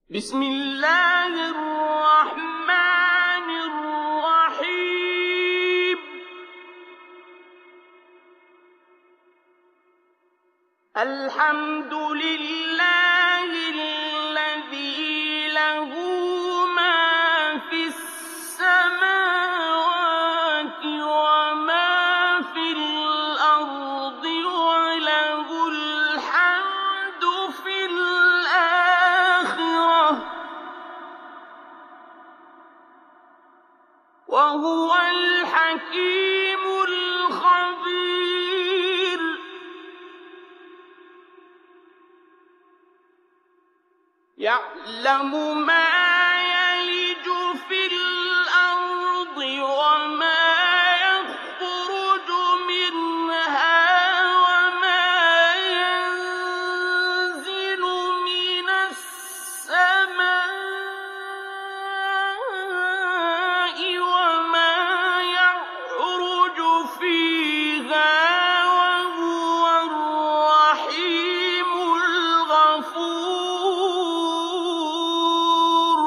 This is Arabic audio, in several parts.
بسم الله الرحمن الرحيم. الحمد لله الذي له ما في السماوات وما في الأرض وله الحمد في الآخرة وهو الحكيم الخبير. يعلم ما يلج في الأرض وما يخرج منها وما ينزل من السماء وما يعرج فيها وهو الرحيم الغفور.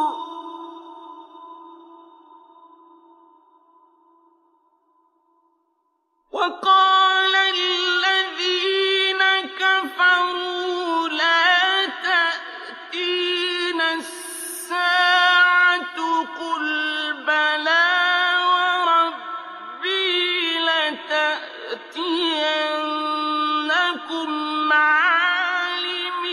وقال الذين كفروا لا تأتينا الساعة قل بلى وربي لتأتينكم عالم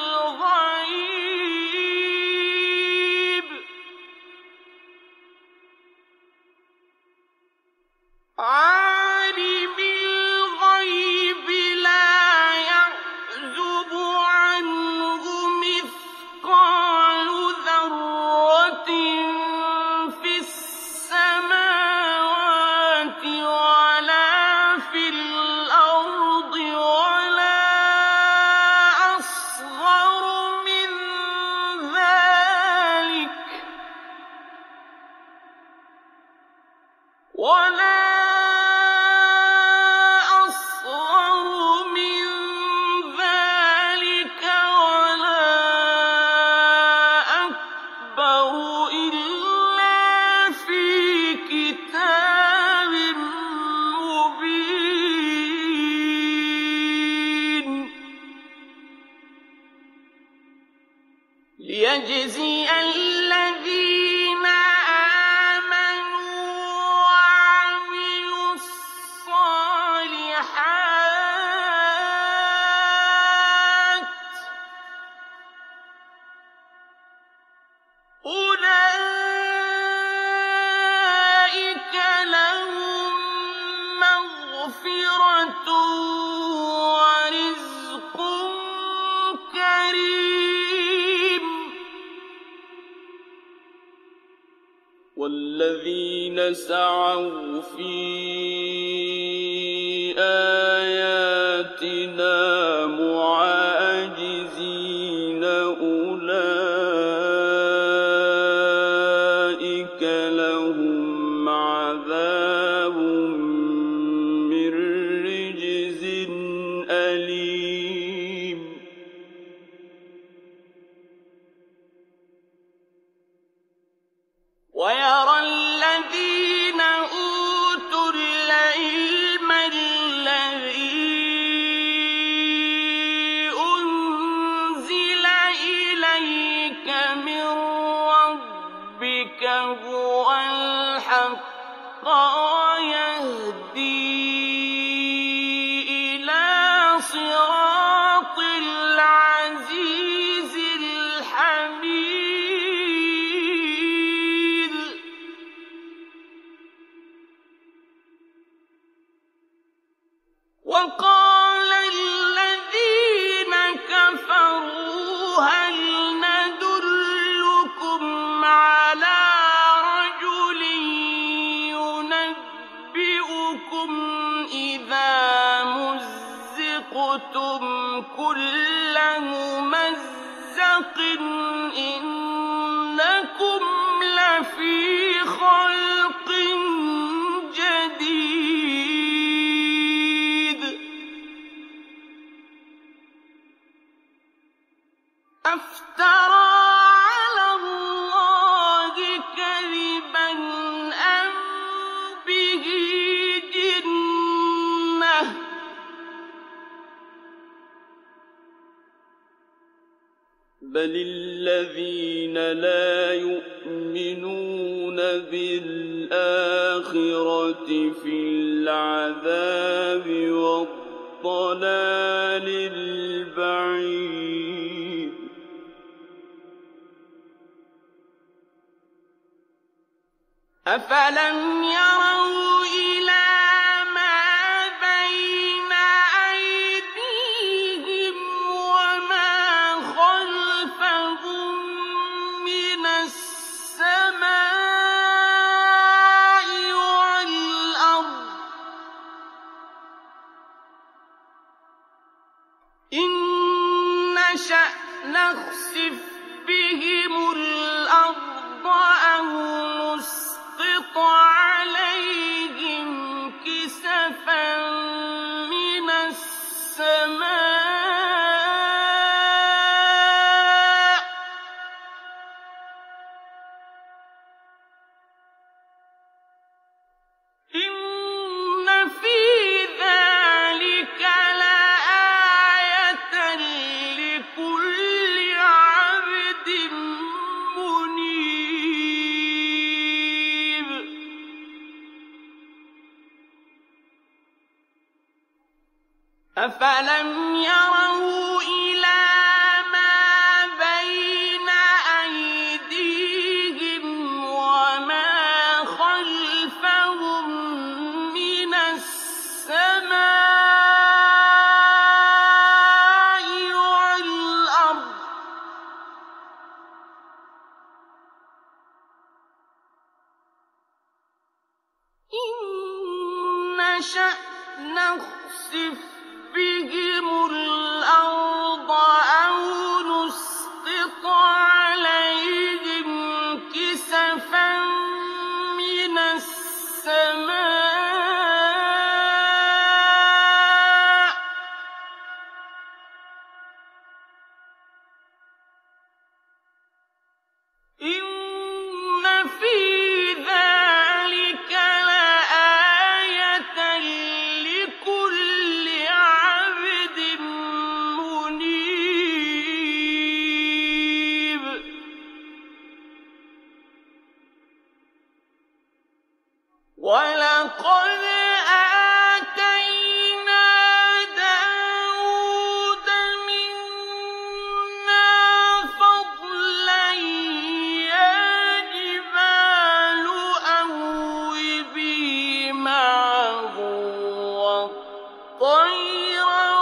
الغيب لا يعزب عنه مثقال ذرة في السماوات ولا في الأرض ولا أصغر من ذلك ولا أكبر إلا في كتاب مبين. ليجزي الذين آمنوا وعملوا الصالحات أولئك لهم مغفرة ورزق كريم. والذين سعوا في آياتنا معاجزين أولئك لهم عذاب من رجز أليم. ويرى الذين أوتوا العلم الذي أنزل إليك من ربك هو الحق ويهدي إلى صراط العزيز الحميد. وقال الذين كفروا هل ندلكم على رجل ينبئكم إذا مزقتم كل ممزق إنكم لفي خلق جديد. أفترى بل الذين لا يؤمنون بالآخرة في العذاب والضلال البعيد أفلم يروا إلى ما بين أيديهم وما خلفهم من السماء والأرض إن نشأ نخسف بهم الأرض أو نسقط عليهم كسفا من السماء إن في ذلك لآية لكل عبد منيب أفلم يروا إلى ما بين أيديهم وما خلفهم من السماء والأرض إن نشأ نخسف بهم الأرض أو نسقط عليهم كسفا من السماء إن في ذلك لآية لكل عبد منيب ولقد آتينا داود منا فضلا يا جبال أوبي معه والطير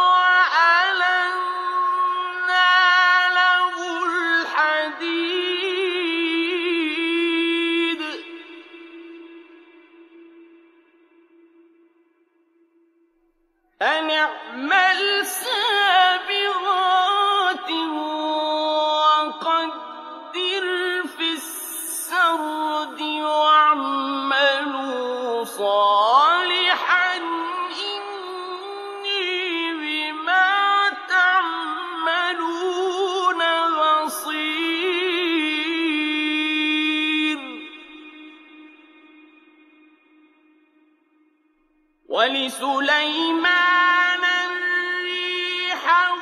وألنا له الحديد أن اعمل سابغات وقدر في السرد واعملوا صالحا إني بما تعملون بصير ولسليمان الريح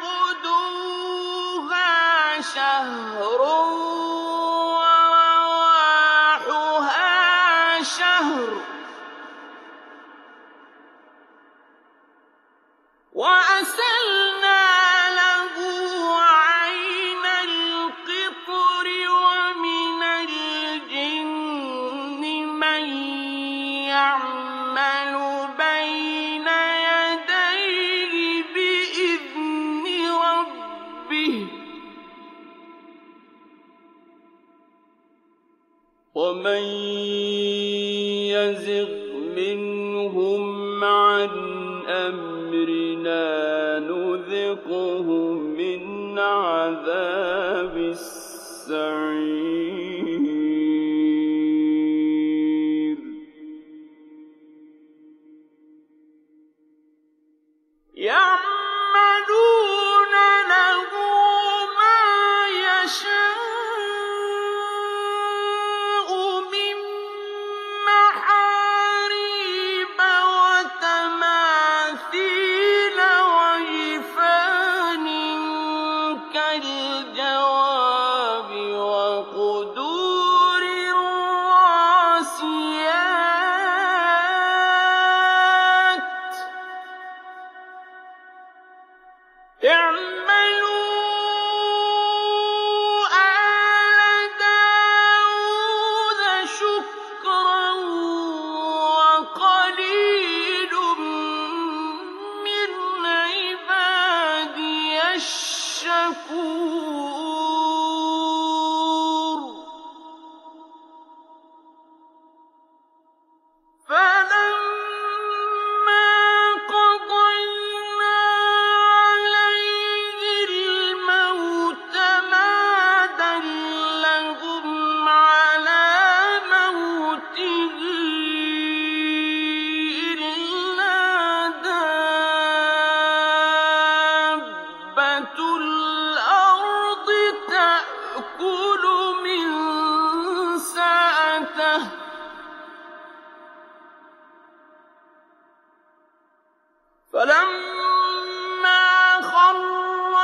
غدوها شهر ورواحها شهر وأسلنا له عين القطر ومن الجن من يعمل بين يديه بإذن ربه ومن يزغ منهم عن أمرنا نذقه من عذاب السعير يعملون له ما يشاء من محاريب وتماثيل الجواب وقدور الراسيات اعملوا آل داود شكرا وقليل من عبادي الشكور فلما قضينا عليه الموت ما دلهم على موته إلا دابة الأرض تأكل من سأته فلما خر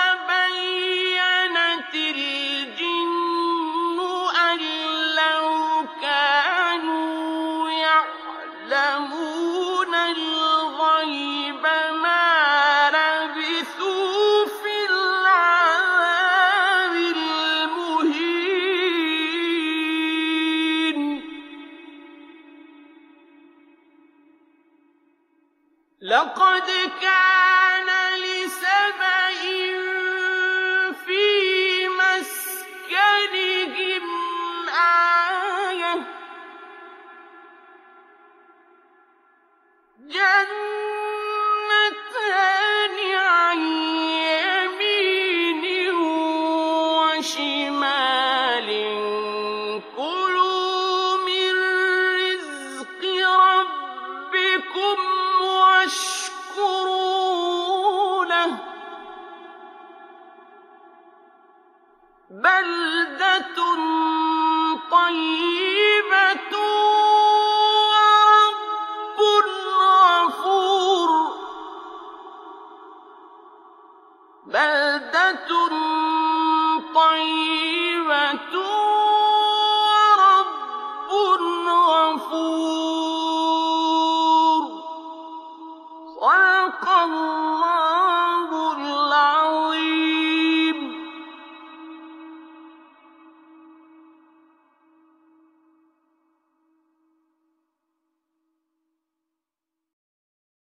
تبينت الجن أن لو كانوا يعلمون الغيب ما لبثوا في العذاب المهين لقد كان لسبإ في مسكنهم آية جنتان عن يمين وشمال كلوا من رزق ربكم واشكروا له بلدة طيبة ورب غفور بلدة طيبة